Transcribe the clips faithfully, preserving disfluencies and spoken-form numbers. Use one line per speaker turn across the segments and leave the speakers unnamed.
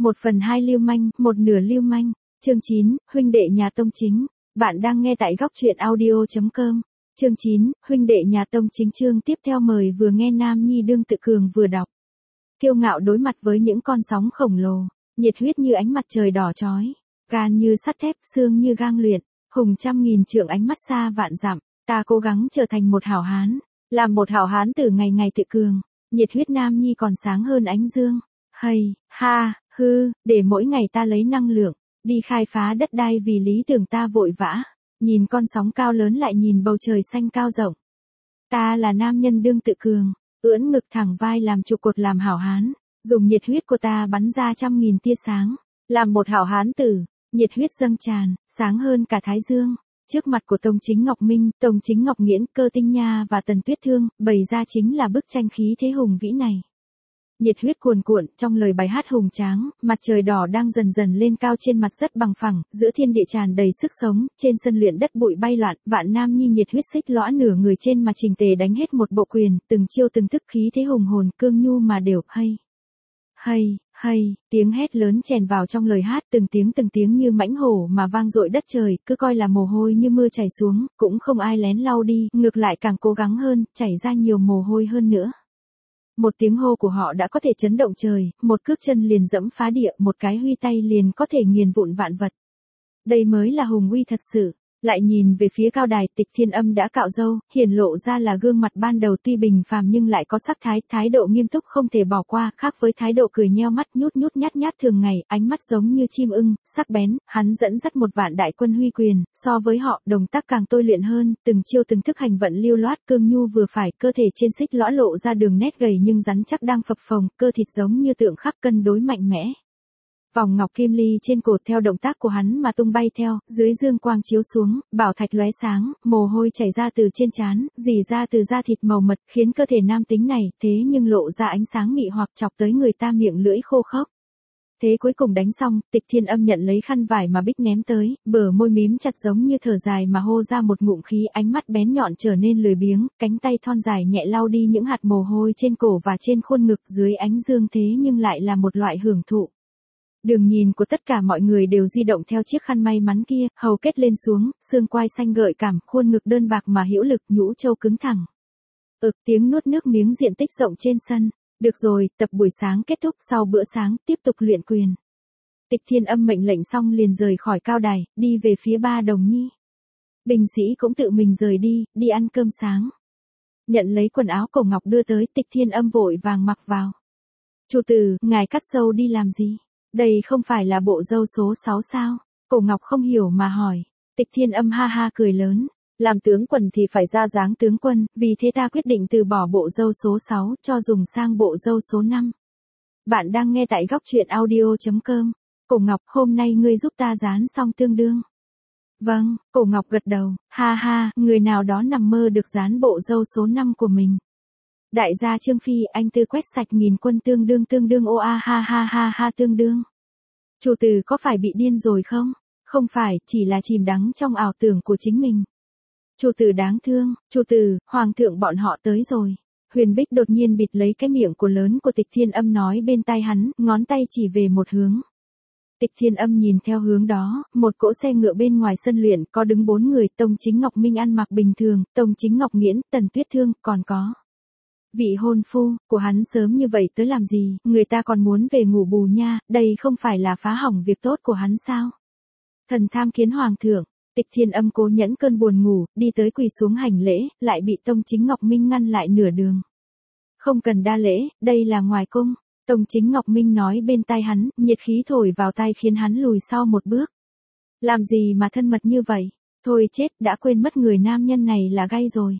Một phần hai lưu manh, một nửa lưu manh. Chương chín, huynh đệ nhà Tông Chính. Bạn đang nghe tại góc truyện audio chấm com. Chương chín, huynh đệ nhà Tông Chính. Chương tiếp theo mời vừa nghe Nam Nhi đương tự cường vừa đọc. Kiêu ngạo đối mặt với những con sóng khổng lồ, nhiệt huyết như ánh mặt trời đỏ chói, gan như sắt thép, xương như gang luyện, hùng trăm nghìn trượng, ánh mắt xa vạn dặm. Ta cố gắng trở thành một hảo hán, làm một hảo hán từ ngày ngày tự cường. Nhiệt huyết Nam Nhi còn sáng hơn ánh dương. Hay, ha, hư, để mỗi ngày ta lấy năng lượng, đi khai phá đất đai vì lý tưởng ta vội vã. Nhìn con sóng cao lớn lại nhìn bầu trời xanh cao rộng. Ta là nam nhân đương tự cường, ưỡn ngực thẳng vai làm trụ cột làm hảo hán. Dùng nhiệt huyết của ta bắn ra trăm nghìn tia sáng, làm một hảo hán tử, nhiệt huyết dâng tràn, sáng hơn cả thái dương. Trước mặt của Tông Chính Ngọc Minh, Tông Chính Ngọc Nghiễn, Cơ Tinh Nha và Tần Tuyết Thương, bày ra chính là bức tranh khí thế hùng vĩ này. Nhiệt huyết cuồn cuộn, trong lời bài hát hùng tráng, mặt trời đỏ đang dần dần lên cao trên mặt rất bằng phẳng, giữa thiên địa tràn đầy sức sống, trên sân luyện đất bụi bay loạn, vạn nam nhi nhiệt huyết xích lõa nửa người trên mà chỉnh tề đánh hết một bộ quyền, từng chiêu từng thức khí thế hùng hồn, cương nhu mà đều, hay, hay, hay, tiếng hét lớn chèn vào trong lời hát, từng tiếng từng tiếng như mãnh hổ mà vang dội đất trời, cứ coi là mồ hôi như mưa chảy xuống, cũng không ai lén lau đi, ngược lại càng cố gắng hơn, chảy ra nhiều mồ hôi hơn nữa. Một tiếng hô của họ đã có thể chấn động trời, một cước chân liền dẫm phá địa, một cái huy tay liền có thể nghiền vụn vạn vật. Đây mới là hùng uy thật sự. Lại nhìn về phía cao đài, Tịch Thiên Âm đã cạo râu, hiển lộ ra là gương mặt ban đầu tuy bình phàm nhưng lại có sắc thái, thái độ nghiêm túc không thể bỏ qua, khác với thái độ cười nheo mắt nhút nhút nhát nhát thường ngày, ánh mắt giống như chim ưng, sắc bén. Hắn dẫn dắt một vạn đại quân huy quyền, so với họ, động tác càng tôi luyện hơn, từng chiêu từng thức hành vận lưu loát, cương nhu vừa phải, cơ thể trên xích lõa lộ ra đường nét gầy nhưng rắn chắc đang phập phồng, cơ thịt giống như tượng khắc cân đối mạnh mẽ. Vòng ngọc kim ly trên cổ theo động tác của hắn mà tung bay theo, dưới dương quang chiếu xuống, bảo thạch lóe sáng, mồ hôi chảy ra từ trên trán, rỉ ra từ da thịt màu mật, khiến cơ thể nam tính này, thế nhưng lộ ra ánh sáng mị hoặc chọc tới người ta miệng lưỡi khô khốc. Thế cuối cùng đánh xong, Tịch Thiên Âm nhận lấy khăn vải mà bích ném tới, bờ môi mím chặt giống như thở dài mà hô ra một ngụm khí, ánh mắt bén nhọn trở nên lười biếng, cánh tay thon dài nhẹ lau đi những hạt mồ hôi trên cổ và trên khuôn ngực, dưới ánh dương thế nhưng lại là một loại hưởng thụ. Đường nhìn của tất cả mọi người đều di động theo chiếc khăn may mắn kia, hầu kết lên xuống, xương quai xanh gợi cảm, khuôn ngực đơn bạc mà hữu lực, nhũ châu cứng thẳng. Ực tiếng nuốt nước miếng diện tích rộng trên sân. Được rồi, tập buổi sáng kết thúc, sau bữa sáng, tiếp tục luyện quyền. Tịch Thiên Âm mệnh lệnh xong liền rời khỏi cao đài, đi về phía Ba Đồng Nhi. Bình sĩ cũng tự mình rời đi, đi ăn cơm sáng. Nhận lấy quần áo Cổ Ngọc đưa tới, Tịch Thiên Âm vội vàng mặc vào. Chủ tử, ngài cắt râu đi làm gì? Đây không phải là bộ râu số sáu sao? Cổ Ngọc không hiểu mà hỏi. Tịch Thiên Âm ha ha cười lớn. Làm tướng quân thì phải ra dáng tướng quân, vì thế ta quyết định từ bỏ bộ râu số sáu, cho dùng sang bộ râu số năm. Bạn đang nghe tại góc truyện audio chấm com. Cổ Ngọc, hôm nay ngươi giúp ta dán xong tương đương. Vâng, Cổ Ngọc gật đầu, ha ha, người nào đó nằm mơ được dán bộ râu số năm của mình. Đại gia Trương Phi, anh tư quét sạch nghìn quân tương đương tương đương ô a ha ha ha ha tương đương. Chủ tử có phải bị điên rồi không? Không phải, chỉ là chìm đắm trong ảo tưởng của chính mình. Chủ tử đáng thương, chủ tử, hoàng thượng bọn họ tới rồi. Huyền Bích đột nhiên bịt lấy cái miệng của lớn của Tịch Thiên Âm nói bên tai hắn, ngón tay chỉ về một hướng. Tịch Thiên Âm nhìn theo hướng đó, một cỗ xe ngựa bên ngoài sân luyện, có đứng bốn người, Tông Chính Ngọc Minh ăn mặc bình thường, Tông Chính Ngọc Nghiễn, Tần Tuyết Thương, còn có vị hôn phu của hắn. Sớm như vậy tới làm gì, người ta còn muốn về ngủ bù nha, đây không phải là phá hỏng việc tốt của hắn sao? Thần tham kiến hoàng thượng. Tịch Thiên Âm cố nhẫn cơn buồn ngủ, đi tới quỳ xuống hành lễ, lại bị Tông Chính Ngọc Minh ngăn lại nửa đường. Không cần đa lễ, đây là ngoài cung. Tông Chính Ngọc Minh nói bên tai hắn, nhiệt khí thổi vào tai khiến hắn lùi sau một bước. Làm gì mà thân mật như vậy? Thôi chết, đã quên mất người nam nhân này là gay rồi.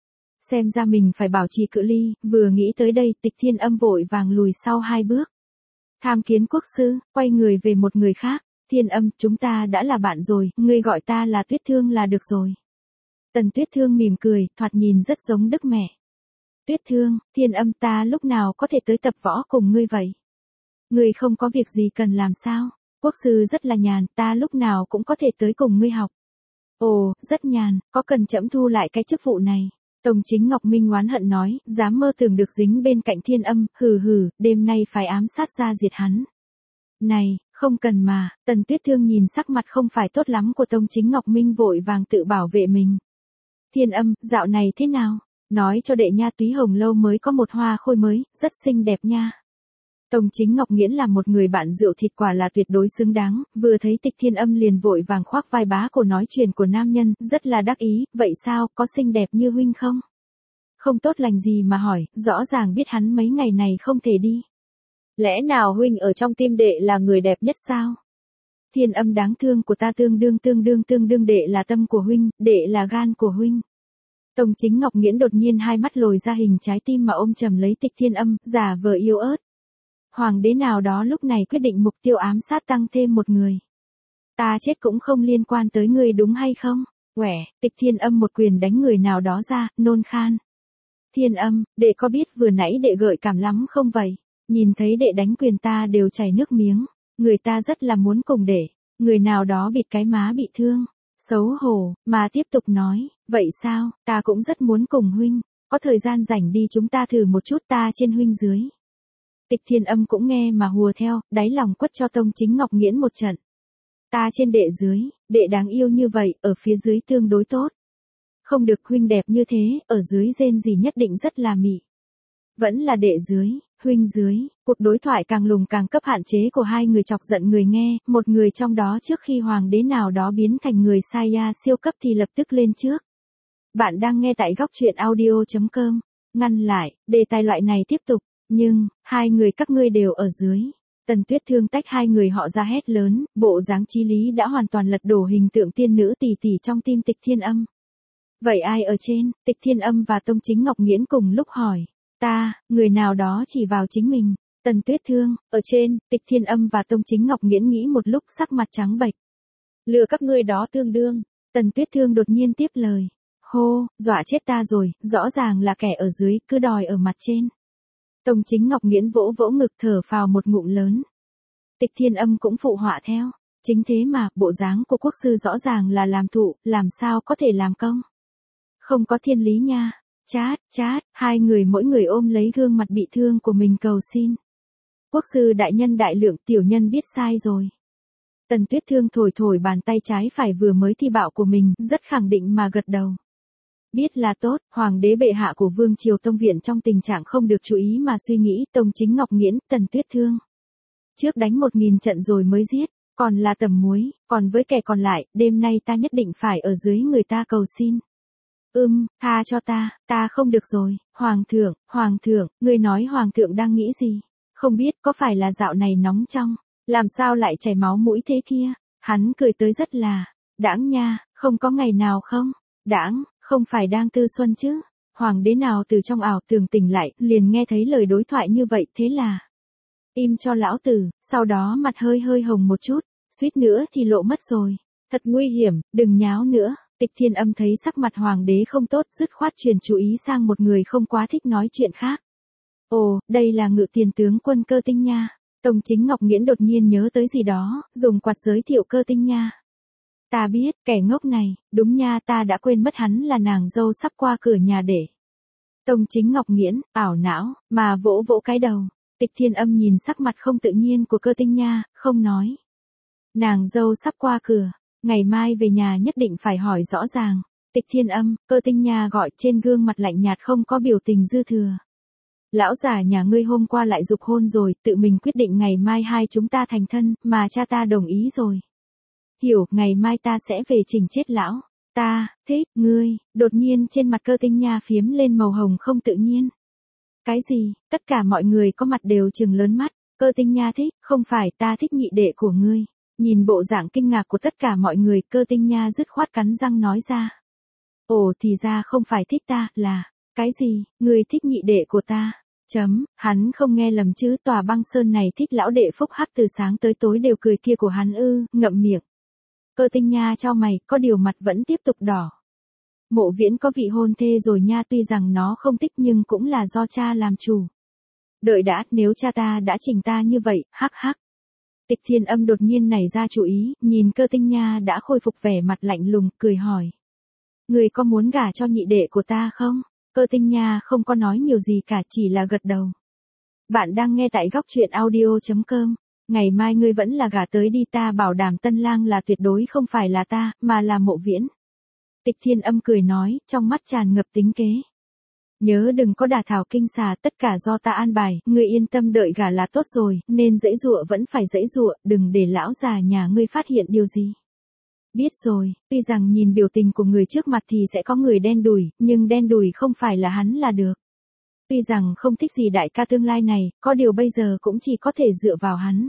Xem ra mình phải bảo trì cự ly, vừa nghĩ tới đây, Tịch Thiên Âm vội vàng lùi sau hai bước. Tham kiến quốc sư, quay người về một người khác. Thiên Âm, chúng ta đã là bạn rồi, ngươi gọi ta là Tuyết Thương là được rồi. Tần Tuyết Thương mỉm cười, thoạt nhìn rất giống Đức mẹ. Tuyết Thương, Thiên Âm, ta lúc nào có thể tới tập võ cùng ngươi vậy? Ngươi không có việc gì cần làm sao? Quốc sư rất là nhàn, ta lúc nào cũng có thể tới cùng ngươi học. Ồ, rất nhàn, có cần trẫm thu lại cái chức vụ này? Tông Chính Ngọc Minh oán hận nói, dám mơ tưởng được dính bên cạnh Thiên Âm, hừ hừ, đêm nay phải ám sát ra diệt hắn. Này, không cần mà, Tần Tuyết Thương nhìn sắc mặt không phải tốt lắm của Tông Chính Ngọc Minh vội vàng tự bảo vệ mình. Thiên Âm, dạo này thế nào? Nói cho đệ nha, Túy Hồng Lâu mới có một hoa khôi mới, rất xinh đẹp nha. Tông Chính Ngọc Nghiễn là một người bạn rượu thịt quả là tuyệt đối xứng đáng, vừa thấy Tịch Thiên Âm liền vội vàng khoác vai bá cổ nói chuyện của nam nhân, rất là đắc ý, vậy sao, có xinh đẹp như huynh không? Không tốt lành gì mà hỏi, rõ ràng biết hắn mấy ngày này không thể đi. Lẽ nào huynh ở trong tim đệ là người đẹp nhất sao? Thiên Âm đáng thương của ta tương đương tương đương tương đương đệ là tâm của huynh, đệ là gan của huynh. Tông Chính Ngọc Nghiễn đột nhiên hai mắt lồi ra hình trái tim mà ôm chầm lấy Tịch Thiên Âm, giả vờ yếu ớt. Hoàng đế nào đó lúc này quyết định mục tiêu ám sát tăng thêm một người. Ta chết cũng không liên quan tới ngươi đúng hay không? Quẻ, Tịch Thiên Âm một quyền đánh người nào đó ra, nôn khan. Thiên Âm, đệ có biết vừa nãy đệ gợi cảm lắm không vậy? Nhìn thấy đệ đánh quyền ta đều chảy nước miếng. Người ta rất là muốn cùng đệ. Người nào đó bịt cái má bị thương. Xấu hổ, mà tiếp tục nói, vậy sao, ta cũng rất muốn cùng huynh. Có thời gian rảnh đi chúng ta thử một chút ta trên huynh dưới. Tịch Thiên Âm cũng nghe mà hùa theo, đáy lòng quất cho Tông Chính Ngọc Nghiễn một trận. Ta trên đệ dưới, đệ đáng yêu như vậy, ở phía dưới tương đối tốt. Không được huynh đẹp như thế, ở dưới rên gì nhất định rất là mị. Vẫn là đệ dưới, huynh dưới, cuộc đối thoại càng lùng càng cấp hạn chế của hai người chọc giận người nghe, một người trong đó trước khi hoàng đế nào đó biến thành người Saiya siêu cấp thì lập tức lên trước. Bạn đang nghe tại góc truyện audio chấm com, ngăn lại, đề tài loại này tiếp tục, nhưng, hai người các ngươi đều ở dưới. Tần Tuyết Thương tách hai người họ ra hét lớn, bộ dáng chí lý đã hoàn toàn lật đổ hình tượng tiên nữ tỷ tỷ trong tim Tịch Thiên Âm. Vậy ai ở trên? Tịch Thiên Âm và Tông Chính Ngọc Nghiễn cùng lúc hỏi. Ta, người nào đó chỉ vào chính mình. Tần Tuyết Thương, ở trên, Tịch Thiên Âm và Tông Chính Ngọc Nghiễn nghĩ một lúc sắc mặt trắng bệch. Lừa các ngươi đó tương đương. Tần Tuyết Thương đột nhiên tiếp lời. Hô, dọa chết ta rồi, rõ ràng là kẻ ở dưới, cứ đòi ở mặt trên. Tông Chính Ngọc Nghiễn vỗ vỗ ngực thở phào một ngụm lớn. Tịch Thiên Âm cũng phụ họa theo. Chính thế mà, bộ dáng của quốc sư rõ ràng là làm thụ, làm sao có thể làm công. Không có thiên lý nha. Chát, chát, hai người mỗi người ôm lấy gương mặt bị thương của mình cầu xin. Quốc sư đại nhân đại lượng, tiểu nhân biết sai rồi. Tần Tuyết Thương thổi thổi bàn tay trái phải vừa mới thi bạo của mình, rất khẳng định mà gật đầu. Biết là tốt, hoàng đế bệ hạ của Vương Triều Tông Viện trong tình trạng không được chú ý mà suy nghĩ, Tông Chính Ngọc Nghiễn, Tần Tuyết Thương. Trước đánh một nghìn trận rồi mới giết, còn là tầm muối, còn với kẻ còn lại, đêm nay ta nhất định phải ở dưới người ta cầu xin. Ưm, tha cho ta, ta không được rồi, hoàng thượng, hoàng thượng, ngươi nói hoàng thượng đang nghĩ gì? Không biết có phải là dạo này nóng trong, làm sao lại chảy máu mũi thế kia? Hắn cười tới rất là, đãng nha, không có ngày nào không? Đãng, không phải đang tư xuân chứ? Hoàng đế nào từ trong ảo tưởng tỉnh lại, liền nghe thấy lời đối thoại như vậy, thế là im cho lão tử, sau đó mặt hơi hơi hồng một chút, suýt nữa thì lộ mất rồi. Thật nguy hiểm, đừng nháo nữa. Tịch Thiên Âm thấy sắc mặt hoàng đế không tốt, dứt khoát truyền chú ý sang một người không quá thích nói chuyện khác. Ồ, đây là Ngự Tiền tướng quân Cơ Tinh Nha. Tông Chính Ngọc Nghiễn đột nhiên nhớ tới gì đó, dùng quạt giới thiệu Cơ Tinh Nha. Ta biết, kẻ ngốc này, đúng nha, ta đã quên mất hắn là nàng dâu sắp qua cửa nhà để. Tông Chính Ngọc Nghiễn, ảo não, mà vỗ vỗ cái đầu. Tịch Thiên Âm nhìn sắc mặt không tự nhiên của Cơ Tinh Nha, không nói. Nàng dâu sắp qua cửa. Ngày mai về nhà nhất định phải hỏi rõ ràng. Tịch Thiên Âm, Cơ Tinh Nha gọi, trên gương mặt lạnh nhạt không có biểu tình dư thừa. Lão già nhà ngươi hôm qua lại dục hôn rồi, tự mình quyết định ngày mai hai chúng ta thành thân, mà cha ta đồng ý rồi. Hiểu, ngày mai ta sẽ về trình chết lão. Ta, thích, ngươi, đột nhiên trên mặt Cơ Tinh Nha phiếm lên màu hồng không tự nhiên. Cái gì, tất cả mọi người có mặt đều trừng lớn mắt. Cơ Tinh Nha thích, không phải ta thích nhị đệ của ngươi. Nhìn bộ dạng kinh ngạc của tất cả mọi người, Cơ Tinh Nha dứt khoát cắn răng nói ra. Ồ thì ra không phải thích ta, là, cái gì, người thích nhị đệ của ta, chấm, hắn không nghe lầm chứ, Tòa Băng Sơn này thích lão đệ phúc hắc từ sáng tới tối đều cười kia của hắn ư, ngậm miệng. Cơ Tinh Nha cho mày, có điều mặt vẫn tiếp tục đỏ. Mộ Viễn có vị hôn thê rồi nha, tuy rằng nó không thích nhưng cũng là do cha làm chủ. Đợi đã, nếu cha ta đã chỉnh ta như vậy, hắc hắc. Tịch Thiên Âm đột nhiên nảy ra chủ ý, nhìn Cơ Tinh Nha đã khôi phục vẻ mặt lạnh lùng, cười hỏi. Người có muốn gả cho nhị đệ của ta không? Cơ Tinh Nha không có nói nhiều gì cả, chỉ là gật đầu. Bạn đang nghe tại góc truyện audio chấm com. Ngày mai ngươi vẫn là gả tới đi, ta bảo đảm tân lang là tuyệt đối không phải là ta, mà là Mộ Viễn. Tịch Thiên Âm cười nói, trong mắt tràn ngập tính kế. Nhớ đừng có đả thảo kinh xà, tất cả do ta an bài, ngươi yên tâm đợi gả là tốt rồi, nên giãy giụa vẫn phải giãy giụa, đừng để lão già nhà ngươi phát hiện điều gì. Biết rồi, tuy rằng nhìn biểu tình của người trước mặt thì sẽ có người đen đủi, nhưng đen đủi không phải là hắn là được. Tuy rằng không thích gì đại ca tương lai này, có điều bây giờ cũng chỉ có thể dựa vào hắn.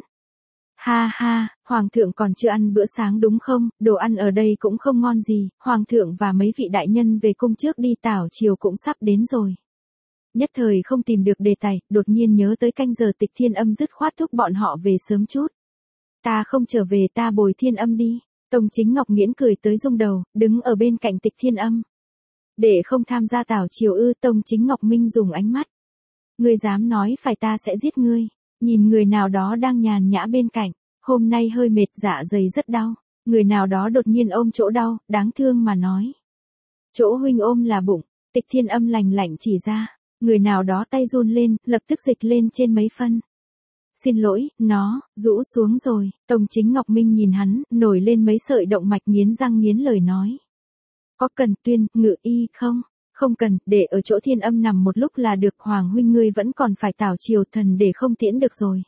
Ha ha, Hoàng thượng còn chưa ăn bữa sáng đúng không, đồ ăn ở đây cũng không ngon gì, Hoàng thượng và mấy vị đại nhân về cung trước đi, tảo chiều cũng sắp đến rồi. Nhất thời không tìm được đề tài, đột nhiên nhớ tới canh giờ, Tịch Thiên Âm dứt khoát thúc bọn họ về sớm chút. Ta không trở về, ta bồi Thiên Âm đi. Tông Chính Ngọc nghiến cười tới rung đầu, đứng ở bên cạnh Tịch Thiên Âm. Để không tham gia tảo chiều ư? Tông Chính Ngọc Minh dùng ánh mắt. Ngươi dám nói phải, ta sẽ giết ngươi. Nhìn người nào đó đang nhàn nhã bên cạnh, hôm nay hơi mệt, dạ dày rất đau. Người nào đó đột nhiên ôm chỗ đau, đáng thương mà nói. Chỗ huynh ôm là bụng. Tịch Thiên Âm lành lạnh chỉ ra. Người nào đó tay run lên, lập tức dịch lên trên mấy phân. Xin lỗi, nó, rũ xuống rồi. Tông Chính Ngọc Minh nhìn hắn, nổi lên mấy sợi động mạch, nghiến răng nghiến lời nói. Có cần Tuyên, Ngự Y không? Không cần, để ở chỗ Thiên Âm nằm một lúc là được, Hoàng huynh ngươi vẫn còn phải tảo chiều, thần để không tiễn được rồi.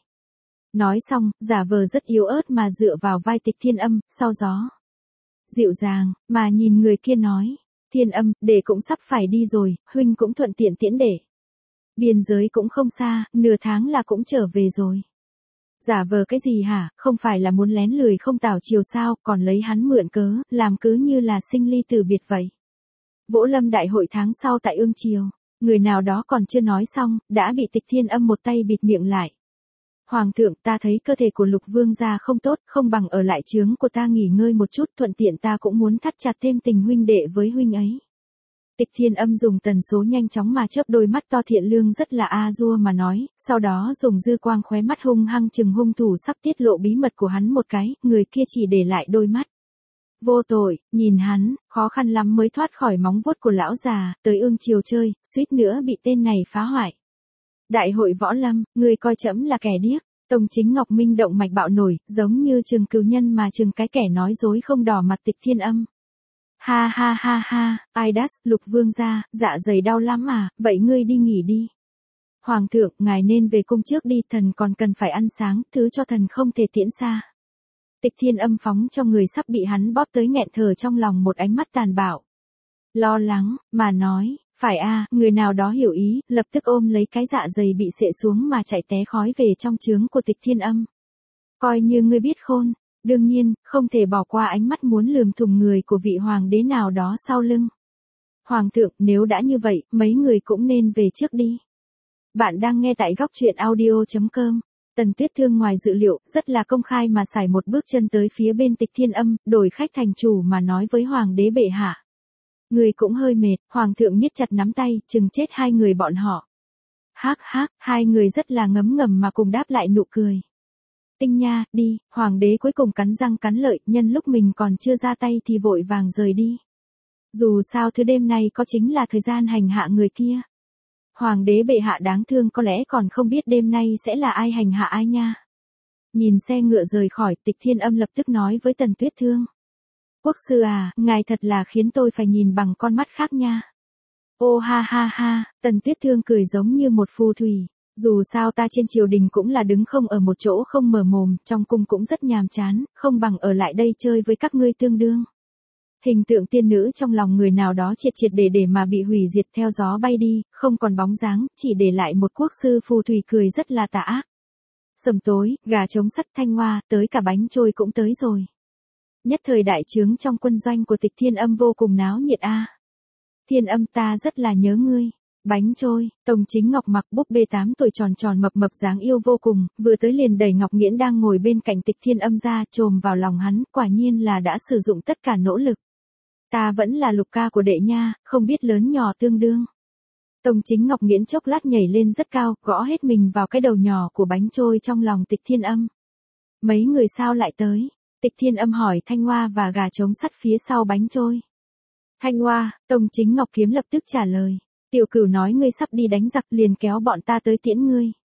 Nói xong, giả vờ rất yếu ớt mà dựa vào vai Tịch Thiên Âm, sau gió. Dịu dàng, mà nhìn người kia nói. Thiên Âm, để cũng sắp phải đi rồi, huynh cũng thuận tiện tiễn để. Biên giới cũng không xa, nửa tháng là cũng trở về rồi. Giả vờ cái gì hả, không phải là muốn lén lười không tảo chiều sao, còn lấy hắn mượn cớ, làm cứ như là sinh ly từ biệt vậy. Vỗ Lâm đại hội tháng sau tại Ương Triều, người nào đó còn chưa nói xong, đã bị Tịch Thiên Âm một tay bịt miệng lại. Hoàng thượng, ta thấy cơ thể của Lục vương gia không tốt, không bằng ở lại trướng của ta nghỉ ngơi một chút, thuận tiện ta cũng muốn thắt chặt thêm tình huynh đệ với huynh ấy. Tịch Thiên Âm dùng tần số nhanh chóng mà chớp đôi mắt to thiện lương rất là a dua mà nói, sau đó dùng dư quang khóe mắt hung hăng chừng hung thủ sắp tiết lộ bí mật của hắn một cái, người kia chỉ để lại đôi mắt. Vô tội, nhìn hắn, khó khăn lắm mới thoát khỏi móng vuốt của lão già, tới Ương Triều chơi, suýt nữa bị tên này phá hoại. Đại hội võ lâm, người coi trẫm là kẻ điếc. Tông Chính Ngọc Minh động mạch bạo nổi, giống như trường cừu nhân mà chừng cái kẻ nói dối không đỏ mặt Tịch Thiên Âm. Ha ha ha ha, Aidas, Lục vương gia, dạ dày đau lắm à, vậy ngươi đi nghỉ đi. Hoàng thượng, ngài nên về cung trước đi, thần còn cần phải ăn sáng, thứ cho thần không thể tiễn xa. Tịch Thiên Âm phóng cho người sắp bị hắn bóp tới nghẹn thở trong lòng một ánh mắt tàn bạo. Lo lắng, mà nói, phải a, người nào đó hiểu ý, lập tức ôm lấy cái dạ dày bị xệ xuống mà chạy té khói về trong trướng của Tịch Thiên Âm. Coi như ngươi biết khôn. Đương nhiên, không thể bỏ qua ánh mắt muốn lườm thủng người của vị hoàng đế nào đó sau lưng. Hoàng thượng, nếu đã như vậy, mấy người cũng nên về trước đi. Bạn đang nghe tại góc truyện audio chấm com. Tần Tuyết Thương ngoài dự liệu, rất là công khai mà xài một bước chân tới phía bên Tịch Thiên Âm, đổi khách thành chủ mà nói với hoàng đế bệ hạ. Người cũng hơi mệt, hoàng thượng niết chặt nắm tay, chừng chết hai người bọn họ. Hác hác, hai người rất là ngấm ngầm mà cùng đáp lại nụ cười. Tinh nha, đi, hoàng đế cuối cùng cắn răng cắn lợi, nhân lúc mình còn chưa ra tay thì vội vàng rời đi. Dù sao thứ đêm nay có chính là thời gian hành hạ người kia. Hoàng đế bệ hạ đáng thương có lẽ còn không biết đêm nay sẽ là ai hành hạ ai nha. Nhìn xe ngựa rời khỏi, Tịch Thiên Âm lập tức nói với Tần Tuyết Thương. Quốc sư à, ngài thật là khiến tôi phải nhìn bằng con mắt khác nha. Ô ha ha ha, Tần Tuyết Thương cười giống như một phù thủy. Dù sao ta trên triều đình cũng là đứng không ở một chỗ không mở mồm, trong cung cũng rất nhàm chán, không bằng ở lại đây chơi với các ngươi tương đương. Hình tượng tiên nữ trong lòng người nào đó triệt triệt để để mà bị hủy diệt theo gió bay đi, không còn bóng dáng, chỉ để lại một quốc sư phù thủy cười rất là tà ác. Sầm tối, gà trống sắt thanh hoa, tới cả bánh trôi cũng tới rồi. Nhất thời đại trướng trong quân doanh của Tịch Thiên Âm vô cùng náo nhiệt a. Thiên Âm, ta rất là nhớ ngươi. Bánh trôi, Tông Chính Ngọc mặc búp bê tám tuổi tròn tròn mập mập dáng yêu vô cùng, vừa tới liền đẩy Ngọc Nghiễn đang ngồi bên cạnh Tịch Thiên Âm ra, chồm vào lòng hắn, quả nhiên là đã sử dụng tất cả nỗ lực. Ta vẫn là Lục ca của đệ nha, không biết lớn nhỏ tương đương. Tông Chính Ngọc Nghiễn chốc lát nhảy lên rất cao, gõ hết mình vào cái đầu nhỏ của bánh trôi trong lòng Tịch Thiên Âm. Mấy người sao lại tới? Tịch Thiên Âm hỏi Thanh Hoa và gà trống sắt phía sau bánh trôi. Thanh Hoa, Tông Chính Ngọc Kiếm lập tức trả lời. Tiểu Cửu nói ngươi sắp đi đánh giặc liền kéo bọn ta tới tiễn ngươi.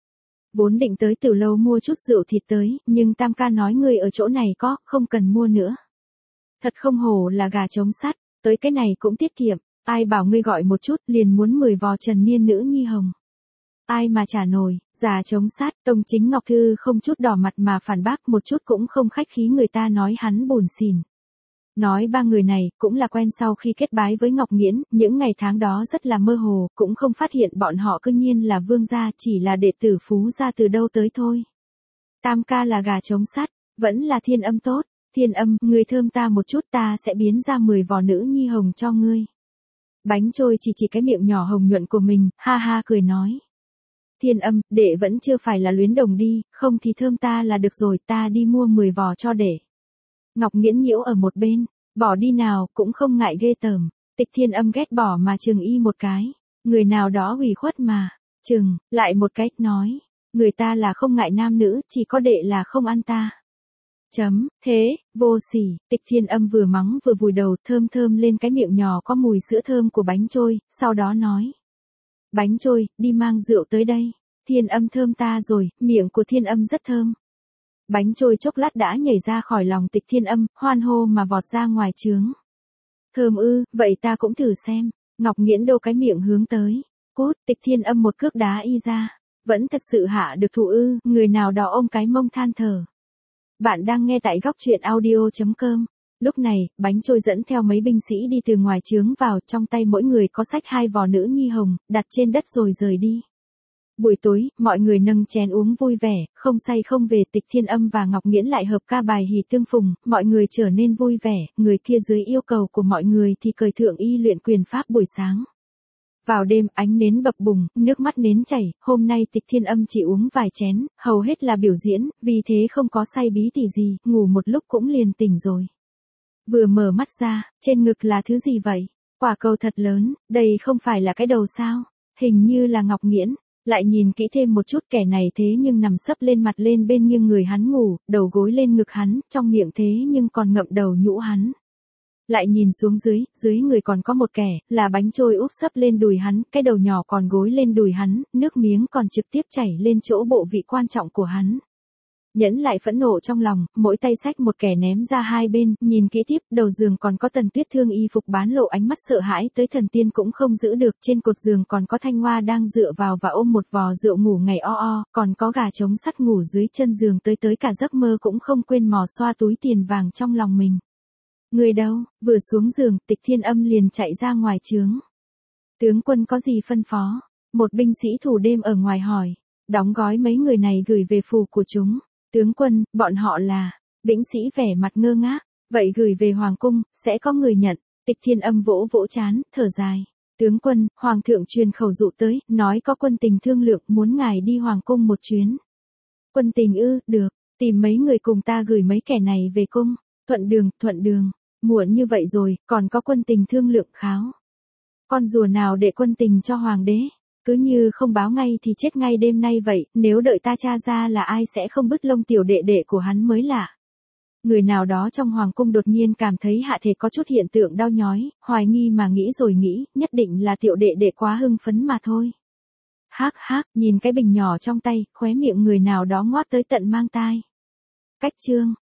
Vốn định tới từ lâu mua chút rượu thịt tới, nhưng Tam ca nói người ở chỗ này có, không cần mua nữa. Thật không hổ là gà trống sắt, tới cái này cũng tiết kiệm, ai bảo ngươi gọi một chút liền muốn mười vò trần niên nữ nhi hồng. Ai mà trả nổi, già trống sắt, Tông Chính Ngọc Thư không chút đỏ mặt mà phản bác một chút cũng không khách khí người ta nói hắn buồn xỉn. Nói ba người này cũng là quen sau khi kết bái với Ngọc Nghiễn, những ngày tháng đó rất là mơ hồ, cũng không phát hiện bọn họ cư nhiên là vương gia, chỉ là đệ tử Phú gia từ đâu tới thôi. Tam ca là gà trống sắt, vẫn là Thiên Âm tốt, Thiên Âm, người thơm ta một chút ta sẽ biến ra mười vò nữ nhi hồng cho ngươi. Bánh trôi chỉ chỉ cái miệng nhỏ hồng nhuận của mình, ha ha cười nói. Thiên Âm, đệ vẫn chưa phải là luyến đồng đi, không thì thơm ta là được rồi, ta đi mua mười vò cho đệ. Ngọc Nghiễn nhiễu ở một bên, bỏ đi nào, cũng không ngại ghê tởm. Tịch Thiên Âm ghét bỏ mà chừng y một cái, người nào đó ủy khuất mà, chừng, lại một cách nói, người ta là không ngại nam nữ, chỉ có đệ là không ăn ta. Chấm, thế, vô sỉ, Tịch Thiên Âm vừa mắng vừa vùi đầu thơm thơm lên cái miệng nhỏ có mùi sữa thơm của bánh trôi, sau đó nói. Bánh trôi, đi mang rượu tới đây, Thiên Âm thơm ta rồi, miệng của Thiên Âm rất thơm. Bánh trôi chốc lát đã nhảy ra khỏi lòng Tịch Thiên Âm, hoan hô mà vọt ra ngoài trướng. Thơm ư, vậy ta cũng thử xem. Ngọc Nghiễn đô cái miệng hướng tới. Cút, Tịch Thiên Âm một cước đá y ra. Vẫn thật sự hạ được thụ ư, người nào đó ôm cái mông than thở. Bạn đang nghe tại góc truyện audio chấm com. Lúc này, bánh trôi dẫn theo mấy binh sĩ đi từ ngoài trướng vào, trong tay mỗi người có xách hai vò nữ nhi hồng, đặt trên đất rồi rời đi. Buổi tối, mọi người nâng chén uống vui vẻ, không say không về. Tịch Thiên Âm và Ngọc Nghiễn lại hợp ca bài hỷ tương phùng, mọi người trở nên vui vẻ, người kia dưới yêu cầu của mọi người thì cởi thượng y luyện quyền pháp buổi sáng. Vào đêm, ánh nến bập bùng, nước mắt nến chảy, hôm nay Tịch Thiên Âm chỉ uống vài chén, hầu hết là biểu diễn, vì thế không có say bí tỉ gì, ngủ một lúc cũng liền tỉnh rồi. Vừa mở mắt ra, trên ngực là thứ gì vậy? Quả cầu thật lớn, đây không phải là cái đầu sao? Hình như là Ngọc Nghiễn. Lại nhìn kỹ thêm một chút, kẻ này thế nhưng nằm sấp lên mặt lên bên nghiêng người hắn ngủ, đầu gối lên ngực hắn, trong miệng thế nhưng còn ngậm đầu nhũ hắn. Lại nhìn xuống dưới, dưới người còn có một kẻ, là bánh trôi úp sấp lên đùi hắn, cái đầu nhỏ còn gối lên đùi hắn, nước miếng còn trực tiếp chảy lên chỗ bộ vị quan trọng của hắn. Nhẫn lại phẫn nộ trong lòng, mỗi tay xách một kẻ ném ra hai bên, nhìn kỹ tiếp, đầu giường còn có Tần Tuyết Thương y phục bán lộ ánh mắt sợ hãi tới thần tiên cũng không giữ được, trên cột giường còn có Thanh Hoa đang dựa vào và ôm một vò rượu ngủ ngày o o, còn có gà trống sắt ngủ dưới chân giường tới tới cả giấc mơ cũng không quên mò xoa túi tiền vàng trong lòng mình. Người đâu, vừa xuống giường, Tịch Thiên Âm liền chạy ra ngoài trướng. Tướng quân có gì phân phó? Một binh sĩ thủ đêm ở ngoài hỏi, đóng gói mấy người này gửi về phủ của chúng. Tướng quân, bọn họ là, binh sĩ vẻ mặt ngơ ngác, vậy gửi về Hoàng cung, sẽ có người nhận. Tịch Thiên Âm vỗ vỗ trán, thở dài. Tướng quân, Hoàng thượng truyền khẩu dụ tới, nói có quân tình thương lượng muốn ngài đi Hoàng cung một chuyến. Quân tình ư, được, tìm mấy người cùng ta gửi mấy kẻ này về cung. Thuận đường, thuận đường, muộn như vậy rồi, còn có quân tình thương lượng kháo. Con rùa nào để quân tình cho Hoàng đế? Cứ như không báo ngay thì chết ngay đêm nay vậy, nếu đợi ta tra ra là ai sẽ không bứt lông tiểu đệ đệ của hắn mới lạ. Người nào đó trong hoàng cung đột nhiên cảm thấy hạ thể có chút hiện tượng đau nhói, hoài nghi mà nghĩ rồi nghĩ, nhất định là tiểu đệ đệ quá hưng phấn mà thôi. Hác hác, nhìn cái bình nhỏ trong tay, khóe miệng người nào đó ngoác tới tận mang tai. Cách chương,